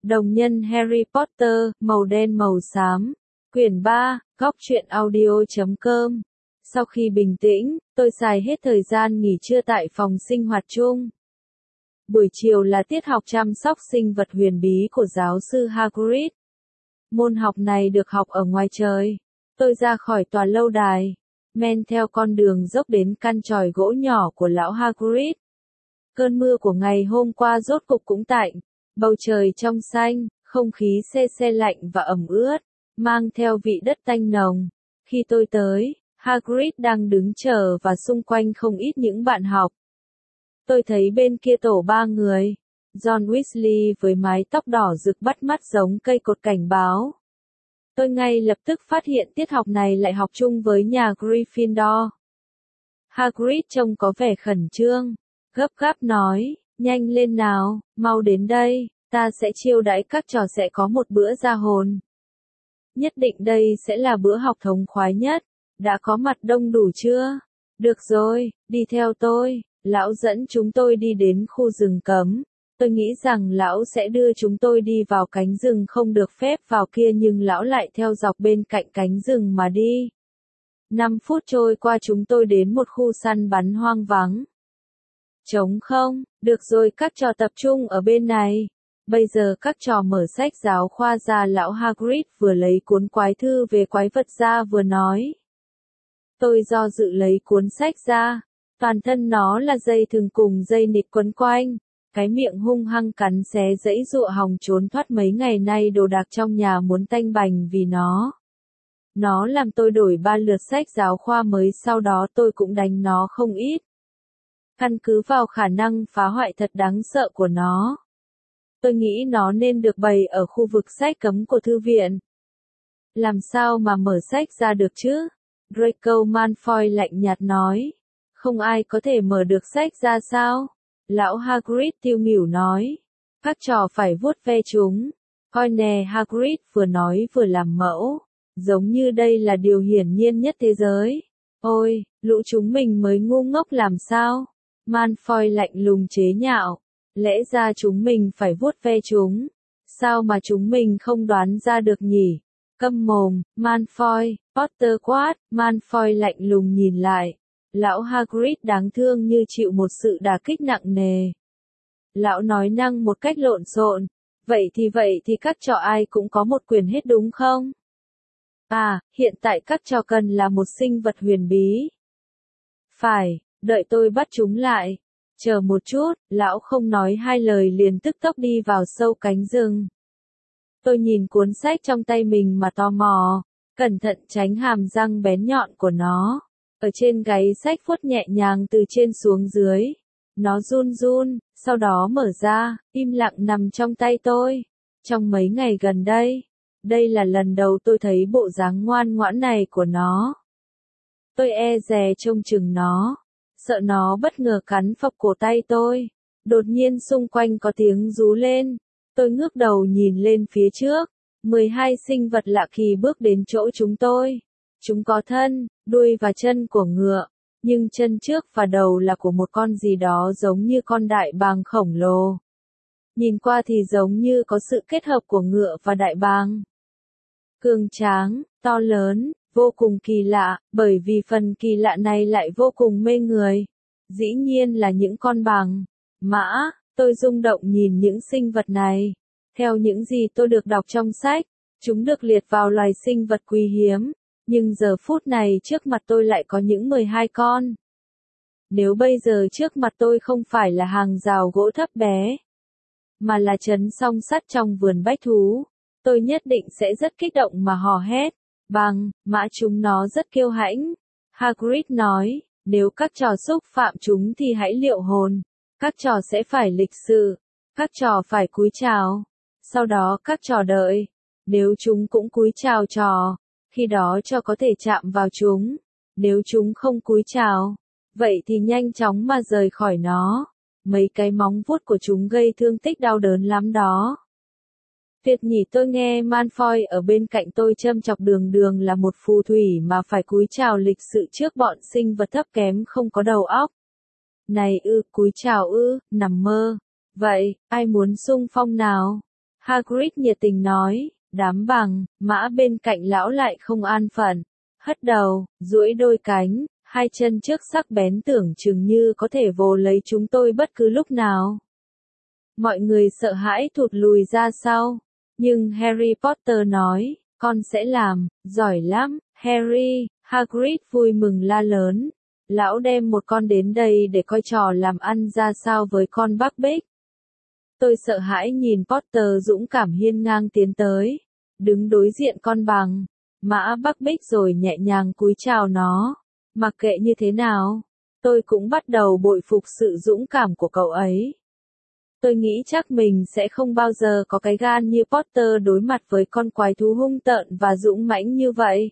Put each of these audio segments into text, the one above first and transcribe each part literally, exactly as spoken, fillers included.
Đồng nhân Harry Potter, màu đen màu xám. Quyển ba, góc truyện audio chấm com. Sau khi bình tĩnh, tôi xài hết thời gian nghỉ trưa tại phòng sinh hoạt chung. Buổi chiều là tiết học chăm sóc sinh vật huyền bí của giáo sư Hagrid. Môn học này được học ở ngoài trời. Tôi ra khỏi tòa lâu đài, men theo con đường dốc đến căn chòi gỗ nhỏ của lão Hagrid. Cơn mưa của ngày hôm qua rốt cục cũng tạnh, bầu trời trong xanh, không khí se se lạnh và ẩm ướt, mang theo vị đất tanh nồng. Khi tôi tới, Hagrid đang đứng chờ và xung quanh không ít những bạn học. Tôi thấy bên kia tổ ba người, John Weasley với mái tóc đỏ rực bắt mắt giống cây cột cảnh báo. Tôi ngay lập tức phát hiện tiết học này lại học chung với nhà Gryffindor. Hagrid trông có vẻ khẩn trương, gấp gáp nói, nhanh lên nào, mau đến đây, ta sẽ chiêu đãi các trò sẽ có một bữa ra hồn. Nhất định đây sẽ là bữa học thống khoái nhất, đã có mặt đông đủ chưa? Được rồi, đi theo tôi, lão dẫn chúng tôi đi đến khu rừng cấm. Tôi nghĩ rằng lão sẽ đưa chúng tôi đi vào cánh rừng không được phép vào kia nhưng lão lại theo dọc bên cạnh cánh rừng mà đi. Năm phút trôi qua chúng tôi đến một khu săn bắn hoang vắng. Trống không, được rồi các trò tập trung ở bên này. Bây giờ các trò mở sách giáo khoa ra lão Hagrid vừa lấy cuốn quái thư về quái vật ra vừa nói. Tôi do dự lấy cuốn sách ra, toàn thân nó là dây thừng cùng dây nịt quấn quanh. Cái miệng hung hăng cắn xé dãy dụa hòng trốn thoát mấy ngày nay đồ đạc trong nhà muốn tanh bành vì nó. Nó làm tôi đổi ba lượt sách giáo khoa mới sau đó tôi cũng đánh nó không ít. Căn cứ vào khả năng phá hoại thật đáng sợ của nó. Tôi nghĩ nó nên được bày ở khu vực sách cấm của thư viện. Làm sao mà mở sách ra được chứ? Draco Malfoy lạnh nhạt nói. Không ai có thể mở được sách ra sao? Lão Hagrid tiêu nghỉu nói. Các trò phải vuốt ve chúng. Coi nè Hagrid vừa nói vừa làm mẫu. Giống như đây là điều hiển nhiên nhất thế giới. Ôi, lũ chúng mình mới ngu ngốc làm sao? Malfoy lạnh lùng chế nhạo. Lẽ ra chúng mình phải vuốt ve chúng. Sao mà chúng mình không đoán ra được nhỉ? Câm mồm, Malfoy, Potter quát, Malfoy lạnh lùng nhìn lại. Lão Hagrid đáng thương như chịu một sự đả kích nặng nề. Lão nói năng một cách lộn xộn. Vậy thì vậy thì các trò ai cũng có một quyền hết đúng không? À, hiện tại các trò cần là một sinh vật huyền bí. Phải, đợi tôi bắt chúng lại. Chờ một chút, lão không nói hai lời liền tức tốc đi vào sâu cánh rừng. Tôi nhìn cuốn sách trong tay mình mà tò mò, cẩn thận tránh hàm răng bén nhọn của nó. Ở trên gáy sách vuốt nhẹ nhàng từ trên xuống dưới. Nó run run, sau đó mở ra, im lặng nằm trong tay tôi. Trong mấy ngày gần đây, đây là lần đầu tôi thấy bộ dáng ngoan ngoãn này của nó. Tôi e dè trông chừng nó, sợ nó bất ngờ cắn phập cổ tay tôi. Đột nhiên xung quanh có tiếng rú lên. Tôi ngước đầu nhìn lên phía trước. mười hai sinh vật lạ kỳ bước đến chỗ chúng tôi. Chúng có thân, đuôi và chân của ngựa, nhưng chân trước và đầu là của một con gì đó giống như con đại bàng khổng lồ. Nhìn qua thì giống như có sự kết hợp của ngựa và đại bàng. Cường tráng, to lớn, vô cùng kỳ lạ, bởi vì phần kỳ lạ này lại vô cùng mê người. Dĩ nhiên là những con bàng. Mã, tôi rung động nhìn những sinh vật này. Theo những gì tôi được đọc trong sách, chúng được liệt vào loài sinh vật quý hiếm. Nhưng giờ phút này trước mặt tôi lại có những mười hai con. Nếu bây giờ trước mặt tôi không phải là hàng rào gỗ thấp bé, mà là trấn song sắt trong vườn bách thú, tôi nhất định sẽ rất kích động mà hò hét. Bằng, mã chúng nó rất kiêu hãnh. Hagrid nói, nếu các trò xúc phạm chúng thì hãy liệu hồn. Các trò sẽ phải lịch sự. Các trò phải cúi chào. Sau đó các trò đợi. Nếu chúng cũng cúi chào trò, khi đó trò có thể chạm vào chúng. Nếu chúng không cúi chào, vậy thì nhanh chóng mà rời khỏi nó. Mấy cái móng vuốt của chúng gây thương tích đau đớn lắm đó. Tuyệt nhỉ, tôi nghe Malfoy ở bên cạnh tôi châm chọc đường đường là một phù thủy mà phải cúi chào lịch sự trước bọn sinh vật thấp kém không có đầu óc. Này ư, cúi chào ư, nằm mơ. Vậy, ai muốn xung phong nào? Hagrid nhiệt tình nói, đám bằng, mã bên cạnh lão lại không an phận, hất đầu, duỗi đôi cánh, hai chân trước sắc bén tưởng chừng như có thể vồ lấy chúng tôi bất cứ lúc nào. Mọi người sợ hãi thụt lùi ra sau, nhưng Harry Potter nói, con sẽ làm, giỏi lắm, Harry. Hagrid vui mừng la lớn, lão đem một con đến đây để coi trò làm ăn ra sao với con Buckbeak. Tôi sợ hãi nhìn Potter dũng cảm hiên ngang tiến tới, đứng đối diện con bằng, mã Buckbeak rồi nhẹ nhàng cúi chào nó. Mặc kệ như thế nào, tôi cũng bắt đầu bội phục sự dũng cảm của cậu ấy. Tôi nghĩ chắc mình sẽ không bao giờ có cái gan như Potter đối mặt với con quái thú hung tợn và dũng mãnh như vậy.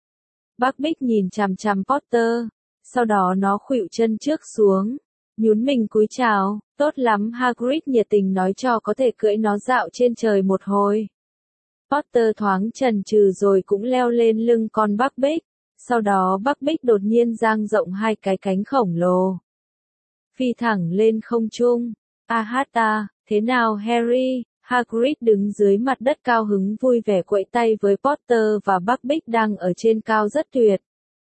Buckbeak nhìn chằm chằm Potter, sau đó nó khuỵu chân trước xuống, nhún mình cúi chào, tốt lắm Hagrid nhiệt tình nói cho có thể cưỡi nó dạo trên trời một hồi. Potter thoáng chần chừ rồi cũng leo lên lưng con Buckbeak, sau đó Buckbeak đột nhiên dang rộng hai cái cánh khổng lồ. Phi thẳng lên không trung, a hát ta, thế nào Harry? Hagrid đứng dưới mặt đất cao hứng vui vẻ quậy tay với Potter và Buckbeak đang ở trên cao rất tuyệt.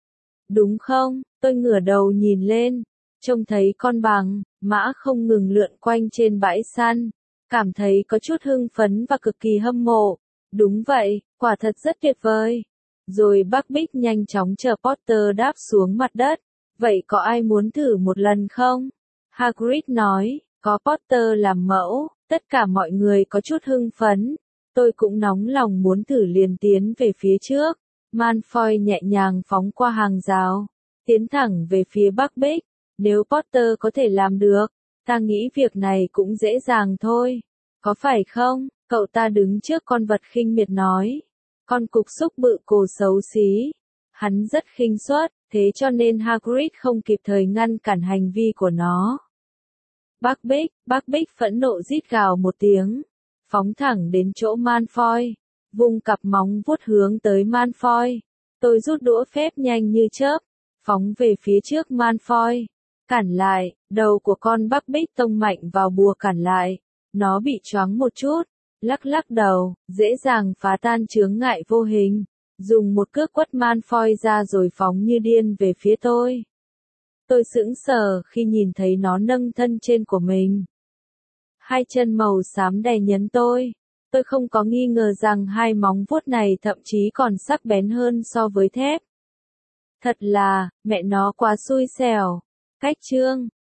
Đúng không? Tôi ngửa đầu nhìn lên, trông thấy con bằng, mã không ngừng lượn quanh trên bãi săn, cảm thấy có chút hưng phấn và cực kỳ hâm mộ. Đúng vậy, quả thật rất tuyệt vời. Rồi Buckbeak nhanh chóng chờ Potter đáp xuống mặt đất. Vậy có ai muốn thử một lần không? Hagrid nói, có Potter làm mẫu. Tất cả mọi người có chút hưng phấn, tôi cũng nóng lòng muốn thử liền tiến về phía trước. Malfoy nhẹ nhàng phóng qua hàng rào, tiến thẳng về phía Buckbeak. Nếu Potter có thể làm được, ta nghĩ việc này cũng dễ dàng thôi. Có phải không? Cậu ta đứng trước con vật khinh miệt nói. Con cục xúc bự cồ xấu xí. Hắn rất khinh suất, thế cho nên Hagrid không kịp thời ngăn cản hành vi của nó. Buckbeak, Buckbeak phẫn nộ rít gào một tiếng, phóng thẳng đến chỗ Malfoy, vung cặp móng vuốt hướng tới Malfoy. Tôi rút đũa phép nhanh như chớp, phóng về phía trước Malfoy, cản lại, đầu của con Buckbeak tông mạnh vào bùa cản lại, nó bị choáng một chút, lắc lắc đầu, dễ dàng phá tan chướng ngại vô hình, dùng một cước quất Malfoy ra rồi phóng như điên về phía tôi. Tôi sững sờ khi nhìn thấy nó nâng thân trên của mình. Hai chân màu xám đè nhấn tôi. Tôi không có nghi ngờ rằng hai móng vuốt này thậm chí còn sắc bén hơn so với thép. Thật là, mẹ nó quá xui xẻo. Cách chương